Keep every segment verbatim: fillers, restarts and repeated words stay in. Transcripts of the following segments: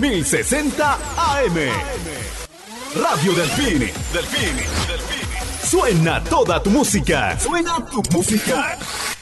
mil sesenta A M. Radio Delfín. Delfín. Delfín. Suena toda tu música. Suena tu música.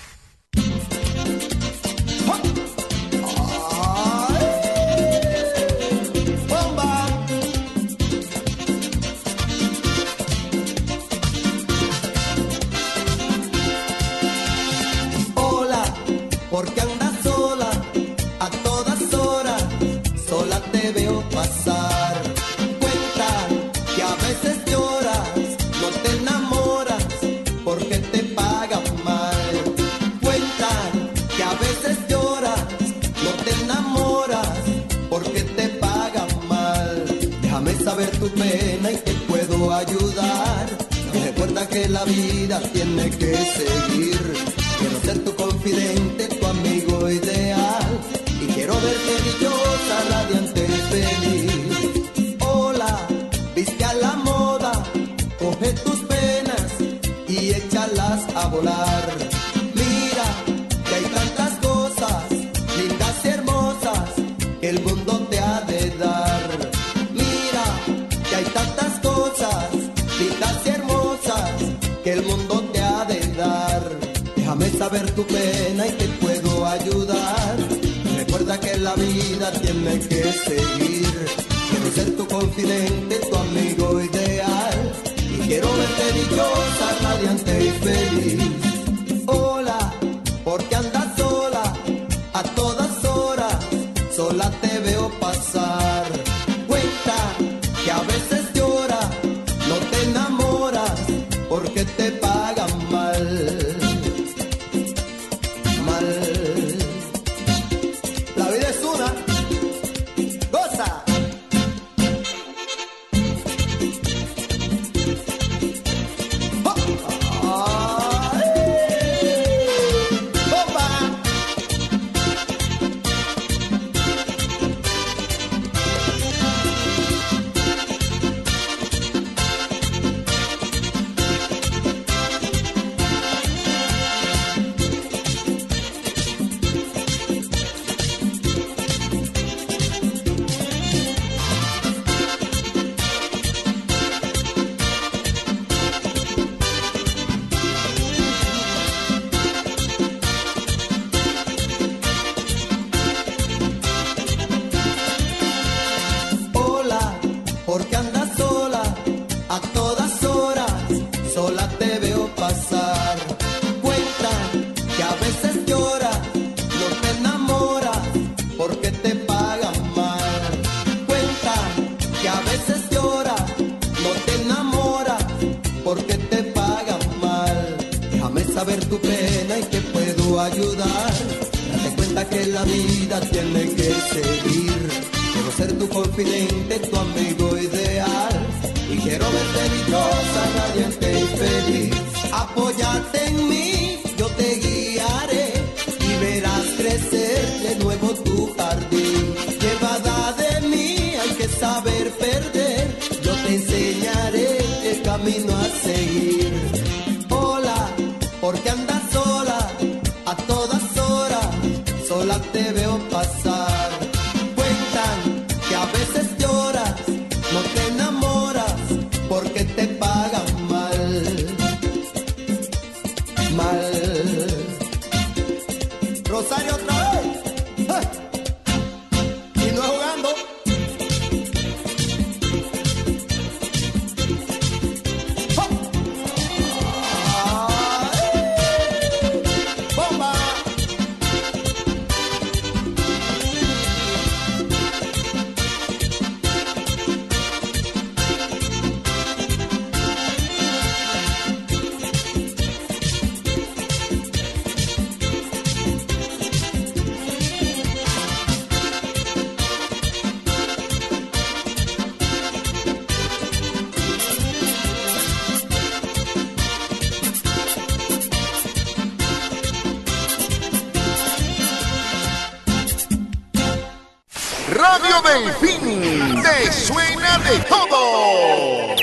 Porque andas sola, a todas horas, sola te veo pasar. Cuenta que a veces lloras, no te enamoras, porque te pagan mal. Cuenta que a veces lloras, no te enamoras, porque te pagan mal. Déjame saber tu pena y te puedo ayudar. Y recuerda que la vida tiene que seguir. Quiero ser tu confidente, tu amigo ideal, y quiero verte dichosa, radiante y feliz. Hola, viste a la moda, coge tus penas y échalas a volar. Mira que hay tantas cosas lindas y hermosas que el mundo te ha de dar. Mira que hay tantas cosas lindas y hermosas que el mundo te ha de dar. Déjame saber tu pena y te puedo ayudar. Recuerda que la vida tiene que seguir. Quiero ser tu confidente, tu amigo ideal, y quiero verte dichosa, radiante y feliz. Hola, porque andas sola, a todas horas, sola te veo pasar. Cuenta que a veces lloras, no te enamoras, porque te pagan mal. La vida es una, goza. Porque andas sola, a todas horas, sola te veo pasar. Cuenta que a veces lloras, no te enamoras, porque te pagan mal. Cuenta que a veces lloras, no te enamoras, porque te pagan mal. Déjame saber tu pena y te puedo ayudar. Date cuenta que la vida tiene que seguir. Quiero ser tu confidente, tu amigo ideal, y quiero verte dichosa, radiante y feliz. Apóyate en mí, yo te guiaré, y verás crecer de nuevo tu jardín. Llevada de mí hay que saber perder, yo te enseñaré el camino a seguir. Hola, porque andas sola, a todas horas, sola te veo pasar. Que a veces lloras, no te enamoras, porque te pagan mal, mal. Rosario otra vez, ¡ay! Y no jugando. ¡Bomba! Radio Delfín, te suena de todo.